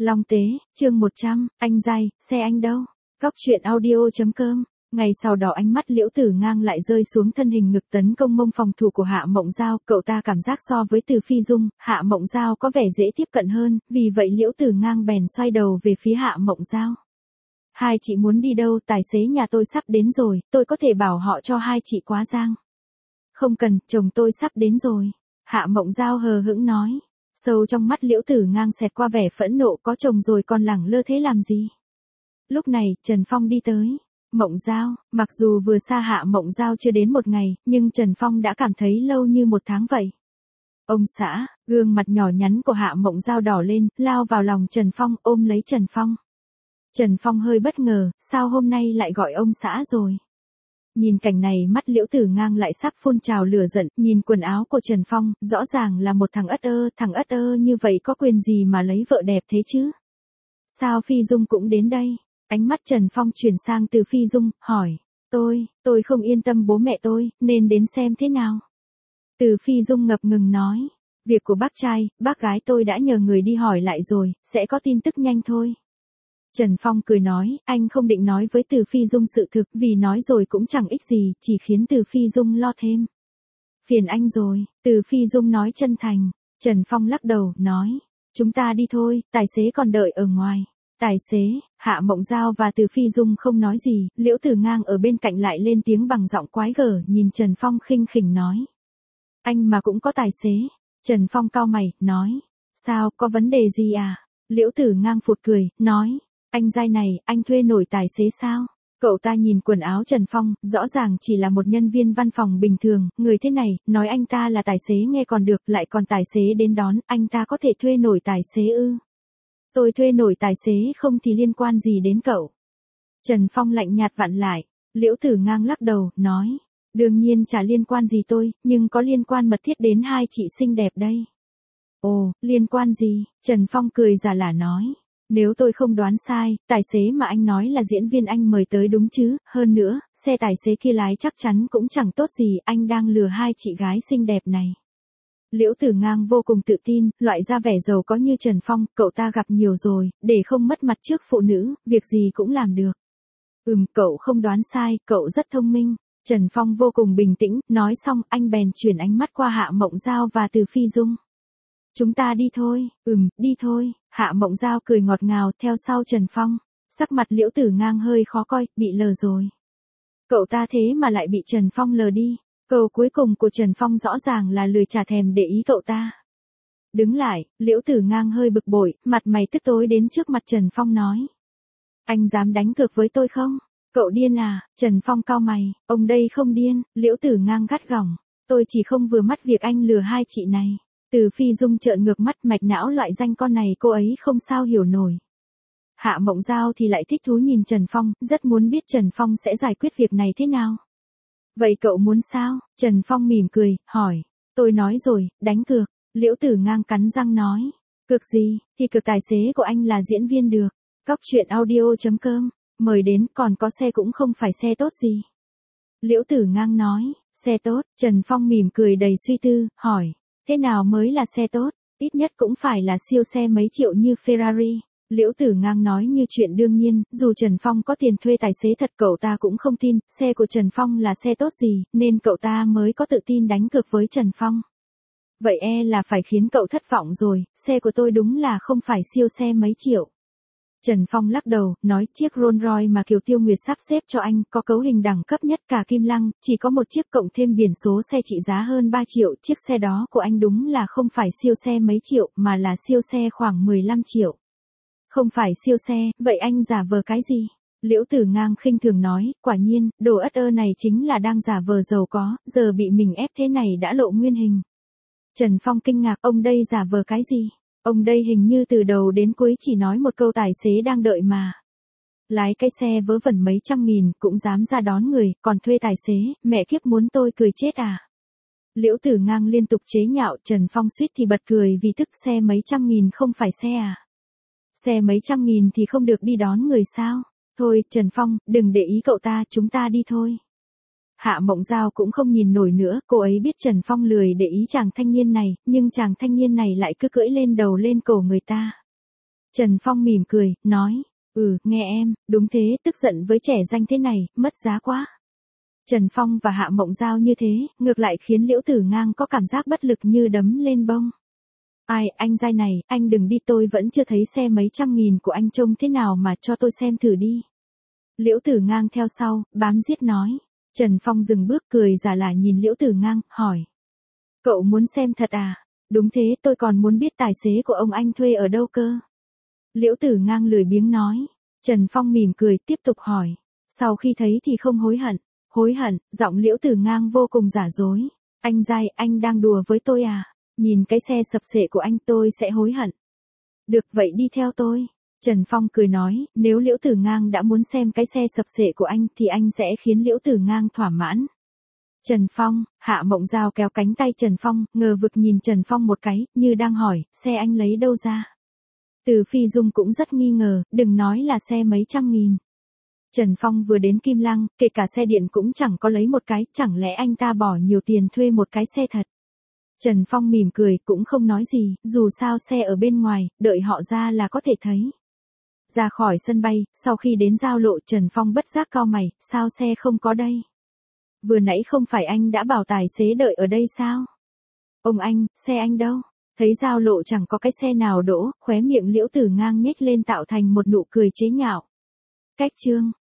Long Tế, chương 100, anh dai, xe anh đâu? Góc truyện audio.com. Ngày sau đó ánh mắt Liễu Tử Ngang lại rơi xuống thân hình ngực tấn công mông phòng thủ của Hạ Mộng Giao, cậu ta cảm giác so với Từ Phi Dung, Hạ Mộng Giao có vẻ dễ tiếp cận hơn, vì vậy Liễu Tử Ngang bèn xoay đầu về phía Hạ Mộng Giao. Hai chị muốn đi đâu? Tài xế nhà tôi sắp đến rồi, tôi có thể bảo họ cho hai chị quá giang. Không cần, chồng tôi sắp đến rồi. Hạ Mộng Giao hờ hững nói. Sâu trong mắt Liễu Tử Ngang xẹt qua vẻ phẫn nộ, có chồng rồi còn lẳng lơ thế làm gì? Lúc này, Trần Phong đi tới. Mộng Giao, mặc dù vừa xa Hạ Mộng Giao chưa đến một ngày, nhưng Trần Phong đã cảm thấy lâu như một tháng vậy. Ông xã, gương mặt nhỏ nhắn của Hạ Mộng Giao đỏ lên, lao vào lòng Trần Phong, ôm lấy Trần Phong. Trần Phong hơi bất ngờ, sao hôm nay lại gọi ông xã rồi? Nhìn cảnh này mắt Liễu Tử Ngang lại sắp phun trào lửa giận, nhìn quần áo của Trần Phong, rõ ràng là một thằng ất ơ như vậy có quyền gì mà lấy vợ đẹp thế chứ? Sao Phi Dung cũng đến đây? Ánh mắt Trần Phong chuyển sang Từ Phi Dung, hỏi, tôi không yên tâm bố mẹ tôi, nên đến xem thế nào? Từ Phi Dung ngập ngừng nói, việc của bác trai, bác gái tôi đã nhờ người đi hỏi lại rồi, sẽ có tin tức nhanh thôi. Trần Phong cười nói, anh không định nói với Từ Phi Dung sự thực, vì nói rồi cũng chẳng ích gì, chỉ khiến Từ Phi Dung lo thêm. Phiền anh rồi, Từ Phi Dung nói chân thành. Trần Phong lắc đầu, nói, chúng ta đi thôi, tài xế còn đợi ở ngoài. Tài xế, Hạ Mộng Giao và Từ Phi Dung không nói gì, Liễu Tử Ngang ở bên cạnh lại lên tiếng bằng giọng quái gở, nhìn Trần Phong khinh khỉnh nói. Anh mà cũng có tài xế. Trần Phong cau mày, nói, sao, có vấn đề gì à? Liễu Tử Ngang phụt cười, nói, anh giai này, anh thuê nổi tài xế sao? Cậu ta nhìn quần áo Trần Phong, rõ ràng chỉ là một nhân viên văn phòng bình thường, người thế này, nói anh ta là tài xế nghe còn được, lại còn tài xế đến đón, anh ta có thể thuê nổi tài xế ư? Tôi thuê nổi tài xế không thì liên quan gì đến cậu? Trần Phong lạnh nhạt vặn lại. Liễu Tử Ngang lắc đầu, nói, đương nhiên chả liên quan gì tôi, nhưng có liên quan mật thiết đến hai chị xinh đẹp đây. Ồ, liên quan gì? Trần Phong cười giả lả nói. Nếu tôi không đoán sai, tài xế mà anh nói là diễn viên anh mời tới đúng chứ, hơn nữa, xe tài xế kia lái chắc chắn cũng chẳng tốt gì, anh đang lừa hai chị gái xinh đẹp này. Liễu Tử Ngang vô cùng tự tin, loại ra vẻ giàu có như Trần Phong, cậu ta gặp nhiều rồi, để không mất mặt trước phụ nữ, việc gì cũng làm được. Cậu không đoán sai, cậu rất thông minh. Trần Phong vô cùng bình tĩnh, nói xong anh bèn chuyển ánh mắt qua Hạ Mộng Giao và Từ Phi Dung. Chúng ta đi thôi, đi thôi, Hạ Mộng Giao cười ngọt ngào theo sau Trần Phong, sắc mặt Liễu Tử Ngang hơi khó coi, bị lờ rồi. Cậu ta thế mà lại bị Trần Phong lờ đi, câu cuối cùng của Trần Phong rõ ràng là lười chả thèm để ý cậu ta. Đứng lại, Liễu Tử Ngang hơi bực bội, mặt mày tức tối đến trước mặt Trần Phong nói. Anh dám đánh cược với tôi không? Cậu điên à? Trần Phong cau mày, ông đây không điên, Liễu Tử Ngang gắt gỏng, tôi chỉ không vừa mắt việc anh lừa hai chị này. Từ Phi Dung trợn ngược mắt, mạch não loại danh con này cô ấy không sao hiểu nổi. Hạ Mộng Giao thì lại thích thú nhìn Trần Phong, rất muốn biết Trần Phong sẽ giải quyết việc này thế nào. Vậy cậu muốn sao? Trần Phong mỉm cười, hỏi. Tôi nói rồi, đánh cược. Liễu Tử Ngang cắn răng nói. Cược gì? Thì cược tài xế của anh là diễn viên được. Góc truyện audio.com. Mời đến, còn có xe cũng không phải xe tốt gì. Liễu Tử Ngang nói. Xe tốt. Trần Phong mỉm cười đầy suy tư, hỏi. Thế nào mới là xe tốt? Ít nhất cũng phải là siêu xe mấy triệu như Ferrari. Liễu Tử Ngang nói như chuyện đương nhiên, dù Trần Phong có tiền thuê tài xế thật cậu ta cũng không tin, xe của Trần Phong là xe tốt gì, nên cậu ta mới có tự tin đánh cược với Trần Phong. Vậy là phải khiến cậu thất vọng rồi, xe của tôi đúng là không phải siêu xe mấy triệu. Trần Phong lắc đầu, nói chiếc Rolls Royce mà Kiều Tiêu Nguyệt sắp xếp cho anh có cấu hình đẳng cấp nhất cả Kim Lăng, chỉ có một chiếc cộng thêm biển số xe trị giá hơn 3 triệu, chiếc xe đó của anh đúng là không phải siêu xe mấy triệu, mà là siêu xe khoảng 15 triệu. Không phải siêu xe, vậy anh giả vờ cái gì? Liễu Tử Ngang khinh thường nói, quả nhiên, đồ ất ơ này chính là đang giả vờ giàu có, giờ bị mình ép thế này đã lộ nguyên hình. Trần Phong kinh ngạc, ông đây giả vờ cái gì? Ông đây hình như từ đầu đến cuối chỉ nói một câu tài xế đang đợi mà. Lái cái xe vớ vẩn mấy trăm nghìn, cũng dám ra đón người, còn thuê tài xế, mẹ kiếp muốn tôi cười chết à? Liễu Tử Ngang liên tục chế nhạo, Trần Phong suýt thì bật cười vì tức xe mấy trăm nghìn không phải xe à? Xe mấy trăm nghìn thì không được đi đón người sao? Thôi, Trần Phong, đừng để ý cậu ta, chúng ta đi thôi. Hạ Mộng Giao cũng không nhìn nổi nữa, cô ấy biết Trần Phong lười để ý chàng thanh niên này, nhưng chàng thanh niên này lại cứ cưỡi lên đầu lên cổ người ta. Trần Phong mỉm cười, nói, nghe em, đúng thế, tức giận với trẻ danh thế này, mất giá quá. Trần Phong và Hạ Mộng Giao như thế, ngược lại khiến Liễu Tử Ngang có cảm giác bất lực như đấm lên bông. Ai, anh giai này, anh đừng đi, tôi vẫn chưa thấy xe mấy trăm nghìn của anh trông thế nào mà cho tôi xem thử đi. Liễu Tử Ngang theo sau, bám giết nói. Trần Phong dừng bước cười giả lả nhìn Liễu Tử Ngang, hỏi. Cậu muốn xem thật à? Đúng thế, tôi còn muốn biết tài xế của ông anh thuê ở đâu cơ. Liễu Tử Ngang lười biếng nói. Trần Phong mỉm cười tiếp tục hỏi. Sau khi thấy thì không hối hận. Hối hận, giọng Liễu Tử Ngang vô cùng giả dối. Anh giai, anh đang đùa với tôi à? Nhìn cái xe sập xệ của anh tôi sẽ hối hận. Được vậy đi theo tôi. Trần Phong cười nói, nếu Liễu Tử Ngang đã muốn xem cái xe sập xệ của anh thì anh sẽ khiến Liễu Tử Ngang thỏa mãn. Trần Phong, Hạ Mộng Giao kéo cánh tay Trần Phong, ngờ vực nhìn Trần Phong một cái, như đang hỏi, xe anh lấy đâu ra? Từ Phi Dung cũng rất nghi ngờ, đừng nói là xe mấy trăm nghìn. Trần Phong vừa đến Kim Lăng, kể cả xe điện cũng chẳng có lấy một cái, chẳng lẽ anh ta bỏ nhiều tiền thuê một cái xe thật? Trần Phong mỉm cười, cũng không nói gì, dù sao xe ở bên ngoài, đợi họ ra là có thể thấy. Ra khỏi sân bay, sau khi đến giao lộ Trần Phong bất giác cau mày, sao xe không có đây? Vừa nãy không phải anh đã bảo tài xế đợi ở đây sao? Ông anh, xe anh đâu? Thấy giao lộ chẳng có cái xe nào đỗ, khóe miệng Liễu Tử Ngang nhếch lên tạo thành một nụ cười chế nhạo. Cách chương